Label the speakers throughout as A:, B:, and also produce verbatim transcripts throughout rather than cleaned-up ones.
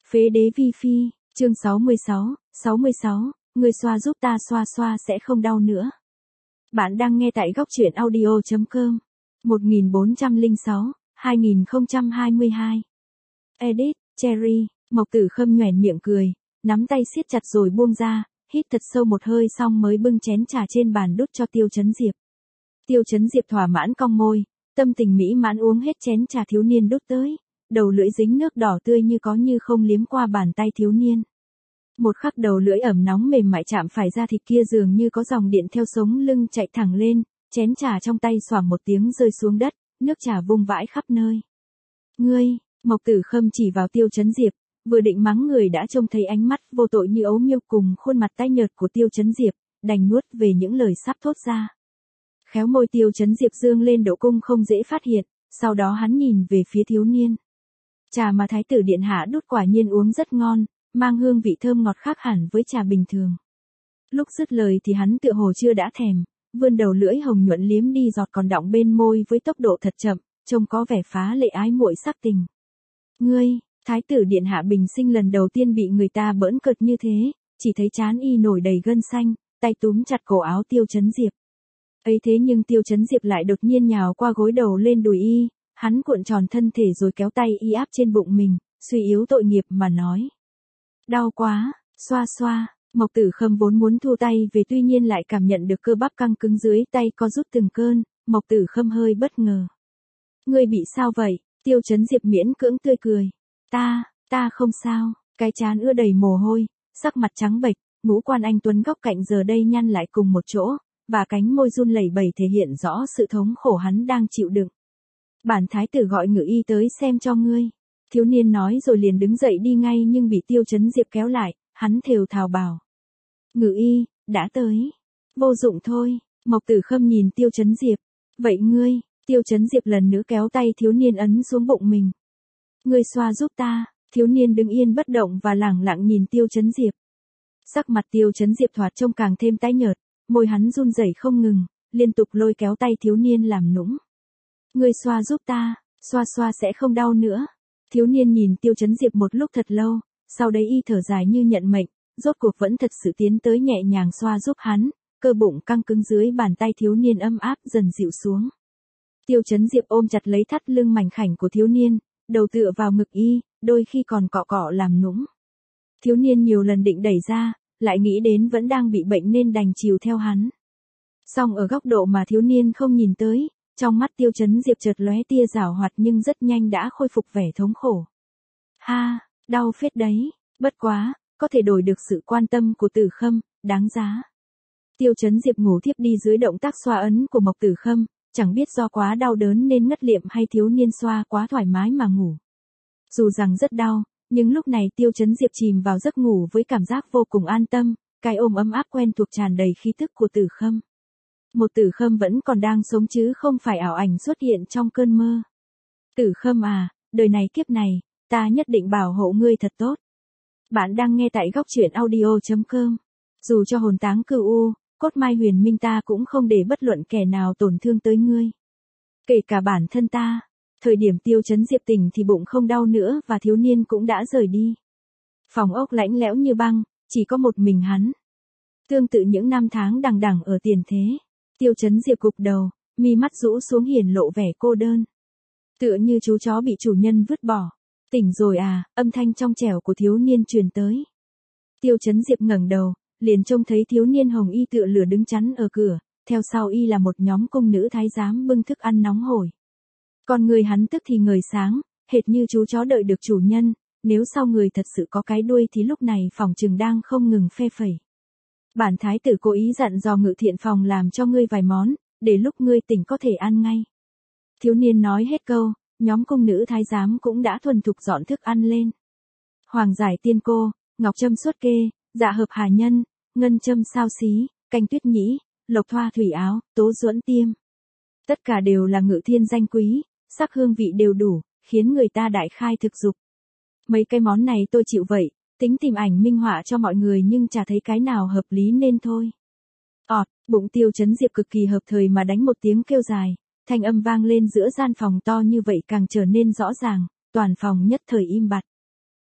A: Phế đế vi phi, chương sáu mươi sáu, sáu mươi sáu, người xoa giúp ta xoa xoa sẽ không đau nữa. Bạn đang nghe tại góc truyện audio chấm com. một nghìn bốn trăm lẻ sáu, hai nghìn không trăm hai mươi hai. Edit, Cherry, Mộc Tử Khâm nhoẻn miệng cười, nắm tay siết chặt rồi buông ra, hít thật sâu một hơi xong mới bưng chén trà trên bàn đút cho Tiêu Chấn Diệp. Tiêu Chấn Diệp thỏa mãn cong môi, tâm tình mỹ mãn uống hết chén trà thiếu niên đút tới, đầu lưỡi dính nước đỏ tươi như có như không liếm qua bàn tay thiếu niên. Một khắc đầu lưỡi ẩm nóng mềm mại chạm phải da thịt kia dường như có dòng điện theo sống lưng chạy thẳng lên, chén trà trong tay xoảng một tiếng rơi xuống đất, nước trà vung vãi khắp nơi. Ngươi, Mộc Tử Khâm chỉ vào Tiêu Chấn Diệp, vừa định mắng người đã trông thấy ánh mắt vô tội như ấu miêu cùng khuôn mặt tái nhợt của Tiêu Chấn Diệp, đành nuốt về những lời sắp thốt ra. Khéo môi Tiêu Chấn Diệp dương lên độ cung không dễ phát hiện, sau đó hắn nhìn về phía thiếu niên. Trà mà Thái tử điện hạ đút quả nhiên uống rất ngon, mang hương vị thơm ngọt khác hẳn với trà bình thường. Lúc dứt lời thì hắn tựa hồ chưa đã thèm, vươn đầu lưỡi hồng nhuận liếm đi giọt còn đọng bên môi với tốc độ thật chậm, trông có vẻ phá lệ ái muội sắc tình. Ngươi, Thái tử điện hạ bình sinh lần đầu tiên bị người ta bỡn cợt như thế, chỉ thấy trán y nổi đầy gân xanh, tay túm chặt cổ áo Tiêu Chấn Diệp. Ấy thế nhưng Tiêu Chấn Diệp lại đột nhiên nhào qua gối đầu lên đùi y, hắn cuộn tròn thân thể rồi kéo tay y áp trên bụng mình, suy yếu tội nghiệp mà nói. Đau quá, xoa xoa, Mộc Tử Khâm vốn muốn thu tay về tuy nhiên lại cảm nhận được cơ bắp căng cứng dưới tay co rút từng cơn, Mộc Tử Khâm hơi bất ngờ. Ngươi bị sao vậy? Tiêu Chấn Diệp miễn cưỡng tươi cười. Ta, ta không sao, cái trán ưa đầy mồ hôi, sắc mặt trắng bệch, ngũ quan anh tuấn góc cạnh giờ đây nhăn lại cùng một chỗ, và cánh môi run lẩy bẩy thể hiện rõ sự thống khổ hắn đang chịu đựng. Bản thái tử gọi ngự y tới xem cho ngươi. Thiếu niên nói rồi liền đứng dậy đi ngay nhưng bị Tiêu Chấn Diệp kéo lại, hắn thều thào bảo. Ngự y, đã tới. Vô dụng thôi, Mộc Tử Khâm nhìn Tiêu Chấn Diệp. Vậy ngươi, Tiêu Chấn Diệp lần nữa kéo tay thiếu niên ấn xuống bụng mình. Ngươi xoa giúp ta, thiếu niên đứng yên bất động và lẳng lặng nhìn Tiêu Chấn Diệp. Sắc mặt Tiêu Chấn Diệp thoạt trông càng thêm tái nhợt, môi hắn run rẩy không ngừng, liên tục lôi kéo tay thiếu niên làm nũng. Ngươi xoa giúp ta, xoa xoa sẽ không đau nữa. Thiếu niên nhìn Tiêu Chấn Diệp một lúc thật lâu, sau đấy y thở dài như nhận mệnh, rốt cuộc vẫn thật sự tiến tới nhẹ nhàng xoa giúp hắn, cơ bụng căng cứng dưới bàn tay thiếu niên ấm áp dần dịu xuống. Tiêu Chấn Diệp ôm chặt lấy thắt lưng mảnh khảnh của thiếu niên, đầu tựa vào ngực y, đôi khi còn cọ cọ làm nũng. Thiếu niên nhiều lần định đẩy ra, lại nghĩ đến vẫn đang bị bệnh nên đành chiều theo hắn. Song ở góc độ mà thiếu niên không nhìn tới, trong mắt Tiêu Chấn Diệp chợt lóe tia giảo hoạt nhưng rất nhanh đã khôi phục vẻ thống khổ. Ha, đau phết đấy, bất quá, có thể đổi được sự quan tâm của Tử Khâm, đáng giá. Tiêu Chấn Diệp ngủ thiếp đi dưới động tác xoa ấn của Mộc Tử Khâm, chẳng biết do quá đau đớn nên ngất liệm hay thiếu niên xoa quá thoải mái mà ngủ. Dù rằng rất đau, nhưng lúc này Tiêu Chấn Diệp chìm vào giấc ngủ với cảm giác vô cùng an tâm, cái ôm ấm áp quen thuộc tràn đầy khí tức của Tử Khâm. Một Tử Khâm vẫn còn đang sống chứ không phải ảo ảnh xuất hiện trong cơn mơ. Tử Khâm à, đời này kiếp này, ta nhất định bảo hộ ngươi thật tốt. Bạn đang nghe tại góc truyện audio chấm com. Dù cho hồn táng cửu u, cốt mai huyền minh ta cũng không để bất luận kẻ nào tổn thương tới ngươi. Kể cả bản thân ta. Thời điểm Tiêu Chấn Diệp tỉnh thì bụng không đau nữa và thiếu niên cũng đã rời đi. Phòng ốc lạnh lẽo như băng, chỉ có một mình hắn. Tương tự những năm tháng đằng đẵng ở tiền thế. Tiêu Chấn Diệp gục đầu, mi mắt rũ xuống hiển lộ vẻ cô đơn. Tựa như chú chó bị chủ nhân vứt bỏ. Tỉnh rồi à, âm thanh trong trẻo của thiếu niên truyền tới. Tiêu Chấn Diệp ngẩng đầu, liền trông thấy thiếu niên hồng y tựa lửa đứng chắn ở cửa, theo sau y là một nhóm cung nữ thái giám bưng thức ăn nóng hổi. Còn người hắn tức thì ngời sáng, hệt như chú chó đợi được chủ nhân, nếu sau người thật sự có cái đuôi thì lúc này phòng trừng đang không ngừng phe phẩy. Bản thái tử cố ý dặn dò ngự thiện phòng làm cho ngươi vài món, để lúc ngươi tỉnh có thể ăn ngay. Thiếu niên nói hết câu, nhóm cung nữ thái giám cũng đã thuần thục dọn thức ăn lên. Hoàng giải tiên cô, ngọc trâm xuất kê, dạ hợp hà nhân, ngân trâm sao xí, canh tuyết nhĩ, lộc thoa thủy áo, tố duẫn tiêm. Tất cả đều là ngự thiên danh quý, sắc hương vị đều đủ, khiến người ta đại khai thực dục. Mấy cái món này tôi chịu vậy, tính tìm ảnh minh họa cho mọi người nhưng chả thấy cái nào hợp lý nên thôi. Ọt, bụng Tiêu Chấn Diệp cực kỳ hợp thời mà đánh một tiếng kêu dài, thanh âm vang lên giữa gian phòng to như vậy càng trở nên rõ ràng, toàn phòng nhất thời im bặt.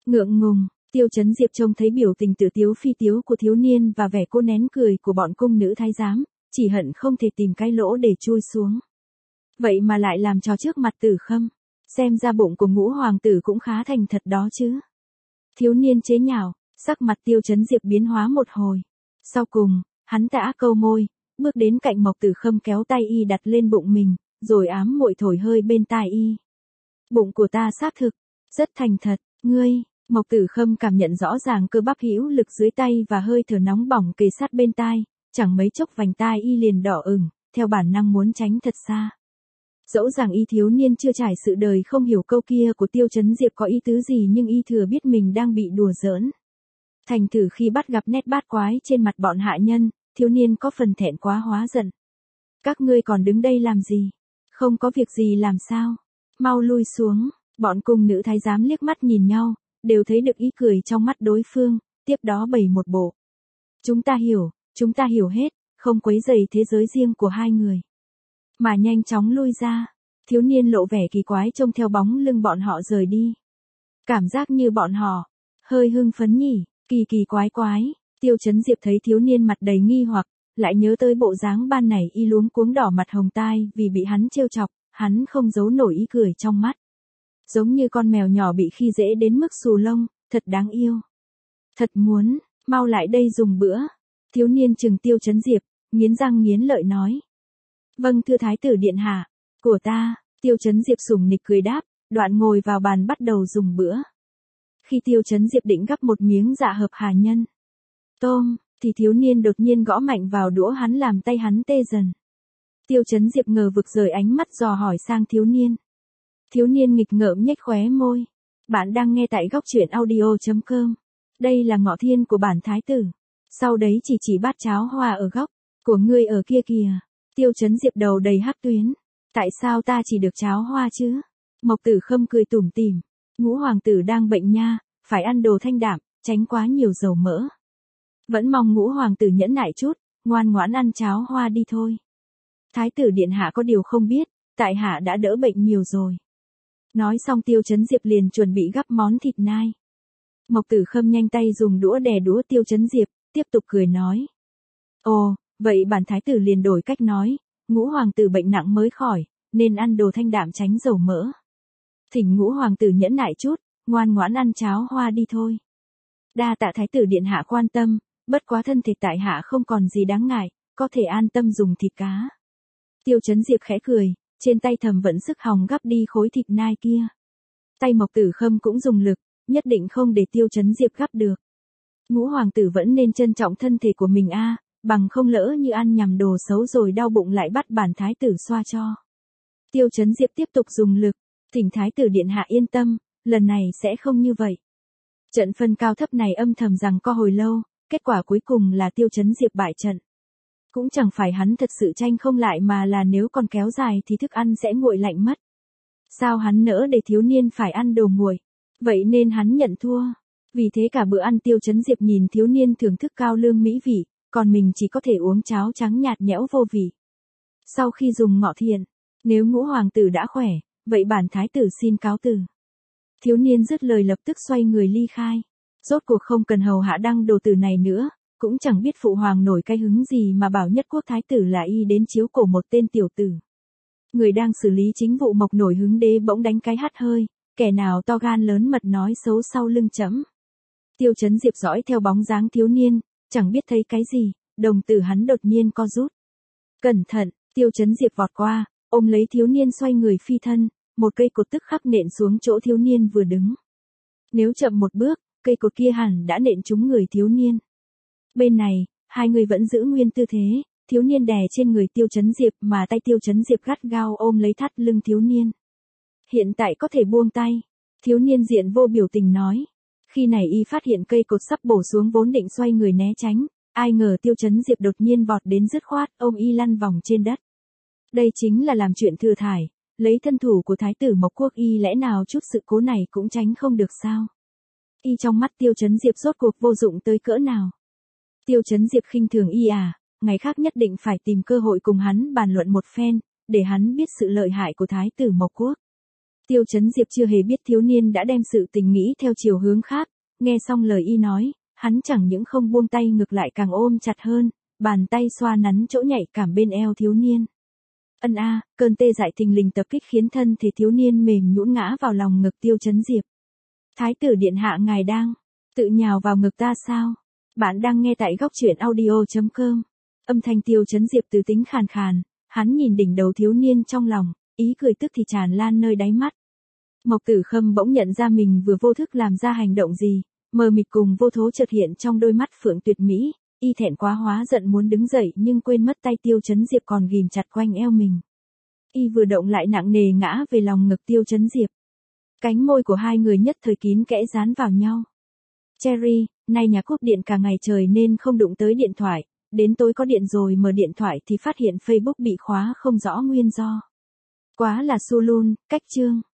A: Ngượng ngùng, Tiêu Chấn Diệp trông thấy biểu tình tự tiếu phi tiếu của thiếu niên và vẻ cô nén cười của bọn cung nữ thái giám, chỉ hận không thể tìm cái lỗ để chui xuống. Vậy mà lại làm trò trước mặt Tử Khâm, xem ra bụng của Ngũ hoàng tử cũng khá thành thật đó chứ. Thiếu niên chế nhạo, sắc mặt Tiêu Chấn Diệp biến hóa một hồi. Sau cùng, hắn tả câu môi, bước đến cạnh Mộc Tử Khâm kéo tay y đặt lên bụng mình, rồi ám muội thổi hơi bên tai y. Bụng của ta xác thực, rất thành thật, ngươi. Mộc Tử Khâm cảm nhận rõ ràng cơ bắp hữu lực dưới tay và hơi thở nóng bỏng kề sát bên tai, chẳng mấy chốc vành tai y liền đỏ ửng, theo bản năng muốn tránh thật xa. Dẫu rằng y thiếu niên chưa trải sự đời không hiểu câu kia của Tiêu Chấn Diệp có ý tứ gì, nhưng y thừa biết mình đang bị đùa giỡn. Thành thử khi bắt gặp nét bát quái trên mặt bọn hạ nhân, thiếu niên có phần thẹn quá hóa giận. Các ngươi còn đứng đây làm gì? Không có việc gì làm sao? Mau lui xuống. Bọn cung nữ thái giám liếc mắt nhìn nhau, đều thấy được ý cười trong mắt đối phương, tiếp đó bày một bộ. Chúng ta hiểu, chúng ta hiểu hết, không quấy rầy thế giới riêng của hai người. Mà nhanh chóng lui ra, thiếu niên lộ vẻ kỳ quái trông theo bóng lưng bọn họ rời đi. Cảm giác như bọn họ, hơi hưng phấn nhỉ, kỳ kỳ quái quái. Tiêu Chấn Diệp thấy thiếu niên mặt đầy nghi hoặc, lại nhớ tới bộ dáng ban nãy y luống cuống đỏ mặt hồng tai vì bị hắn trêu chọc, hắn không giấu nổi ý cười trong mắt. Giống như con mèo nhỏ bị khi dễ đến mức xù lông, thật đáng yêu. Thật muốn, mau lại đây dùng bữa. Thiếu niên trừng Tiêu Chấn Diệp, nghiến răng nghiến lợi nói. Vâng thưa thái tử điện hạ, của ta. Tiêu Chấn Diệp sủng nịch cười đáp, đoạn ngồi vào bàn bắt đầu dùng bữa. Khi Tiêu Chấn Diệp định gắp một miếng dạ hợp hà nhân tôm, thì thiếu niên đột nhiên gõ mạnh vào đũa hắn làm tay hắn tê dần. Tiêu Chấn Diệp ngờ vực rời ánh mắt dò hỏi sang thiếu niên. Thiếu niên nghịch ngợm nhếch khóe môi. Bạn đang nghe tại góc truyện audio chấm com. Đây là ngọ thiên của bản thái tử. Sau đấy chỉ chỉ bát cháo hoa ở góc, của ngươi ở kia kìa. Tiêu Chấn Diệp đầu đầy hắc tuyến. Tại sao ta chỉ được cháo hoa chứ? Mộc Tử Khâm cười tủm tỉm. Ngũ hoàng tử đang bệnh nha, phải ăn đồ thanh đạm, tránh quá nhiều dầu mỡ. Vẫn mong Ngũ hoàng tử nhẫn nại chút, ngoan ngoãn ăn cháo hoa đi thôi. Thái tử điện hạ có điều không biết, tại hạ đã đỡ bệnh nhiều rồi. Nói xong Tiêu Chấn Diệp liền chuẩn bị gắp món thịt nai. Mộc Tử Khâm nhanh tay dùng đũa đè đũa Tiêu Chấn Diệp, tiếp tục cười nói. Ồ, vậy bản thái tử liền đổi cách nói, Ngũ hoàng tử bệnh nặng mới khỏi, nên ăn đồ thanh đạm tránh dầu mỡ. Thỉnh Ngũ hoàng tử nhẫn nại chút, ngoan ngoãn ăn cháo hoa đi thôi. Đa tạ thái tử điện hạ quan tâm, bất quá thân thể tại hạ không còn gì đáng ngại, có thể an tâm dùng thịt cá. Tiêu Chấn Diệp khẽ cười, trên tay thầm vận sức hòng gắp đi khối thịt nai kia. Tay Mộc Tử Khâm cũng dùng lực, nhất định không để Tiêu Chấn Diệp gắp được. Ngũ hoàng tử vẫn nên trân trọng thân thể của mình a, bằng không lỡ như ăn nhầm đồ xấu rồi đau bụng lại bắt bản thái tử xoa cho. Tiêu Chấn Diệp tiếp tục dùng lực, thỉnh thái tử điện hạ yên tâm, lần này sẽ không như vậy. Trận phân cao thấp này âm thầm rằng co hồi lâu, kết quả cuối cùng là Tiêu Chấn Diệp bại trận. Cũng chẳng phải hắn thật sự tranh không lại mà là nếu còn kéo dài thì thức ăn sẽ nguội lạnh mất. Sao hắn nỡ để thiếu niên phải ăn đồ nguội? Vậy nên hắn nhận thua. Vì thế cả bữa ăn Tiêu Chấn Diệp nhìn thiếu niên thưởng thức cao lương mỹ vị, còn mình chỉ có thể uống cháo trắng nhạt nhẽo vô vị. Sau khi dùng ngọ thiện, nếu Ngũ hoàng tử đã khỏe, vậy bản thái tử xin cáo từ. Thiếu niên dứt lời lập tức xoay người ly khai. Rốt cuộc không cần hầu hạ đăng đồ tử này nữa, cũng chẳng biết phụ hoàng nổi cái hứng gì mà bảo nhất quốc thái tử là y đến chiếu cổ một tên tiểu tử. Người đang xử lý chính vụ Mộc nổi hứng đế bỗng đánh cái hắt hơi, kẻ nào to gan lớn mật nói xấu sau lưng trẫm. Tiêu Chấn Diệp dõi theo bóng dáng thiếu niên, chẳng biết thấy cái gì, đồng tử hắn đột nhiên co rút. Cẩn thận, Tiêu Chấn Diệp vọt qua, ôm lấy thiếu niên xoay người phi thân, một cây cột tức khắc nện xuống chỗ thiếu niên vừa đứng. Nếu chậm một bước, cây cột kia hẳn đã nện trúng người thiếu niên. Bên này, hai người vẫn giữ nguyên tư thế, thiếu niên đè trên người Tiêu Chấn Diệp mà tay Tiêu Chấn Diệp gắt gao ôm lấy thắt lưng thiếu niên. Hiện tại có thể buông tay, thiếu niên diện vô biểu tình nói. Khi này y phát hiện cây cột sắp bổ xuống vốn định xoay người né tránh, ai ngờ Tiêu Chấn Diệp đột nhiên vọt đến dứt khoát ôm y lăn vòng trên đất. Đây chính là làm chuyện thừa thải, lấy thân thủ của thái tử Mộc Quốc y lẽ nào chút sự cố này cũng tránh không được sao? Y trong mắt Tiêu Chấn Diệp rốt cuộc vô dụng tới cỡ nào? Tiêu Chấn Diệp khinh thường y à, ngày khác nhất định phải tìm cơ hội cùng hắn bàn luận một phen, để hắn biết sự lợi hại của thái tử Mộc Quốc. Tiêu Chấn Diệp chưa hề biết thiếu niên đã đem sự tình nghĩ theo chiều hướng khác, nghe xong lời y nói, hắn chẳng những không buông tay ngược lại càng ôm chặt hơn, bàn tay xoa nắn chỗ nhạy cảm bên eo thiếu niên. Ân a, cơn tê dại thình lình tập kích khiến thân thể thiếu niên mềm nhũn ngã vào lòng ngực Tiêu Chấn Diệp. Thái tử điện hạ ngài đang tự nhào vào ngực ta sao? Bạn đang nghe tại góc truyện audio chấm com. Âm thanh Tiêu Chấn Diệp từ tính khàn khàn, hắn nhìn đỉnh đầu thiếu niên trong lòng, ý cười tức thì tràn lan nơi đáy mắt. Mộc Tử Khâm bỗng nhận ra mình vừa vô thức làm ra hành động gì, mờ mịt cùng vô thố chợt hiện trong đôi mắt phượng tuyệt mỹ, y thẹn quá hóa giận muốn đứng dậy nhưng quên mất tay Tiêu Chấn Diệp còn ghìm chặt quanh eo mình. Y vừa động lại nặng nề ngã về lòng ngực Tiêu Chấn Diệp. Cánh môi của hai người nhất thời kín kẽ dán vào nhau. Cherry, nay nhà cúp điện cả ngày trời nên không đụng tới điện thoại, đến tối có điện rồi mở điện thoại thì phát hiện Facebook bị khóa không rõ nguyên do. Quá là su lun, cách chương.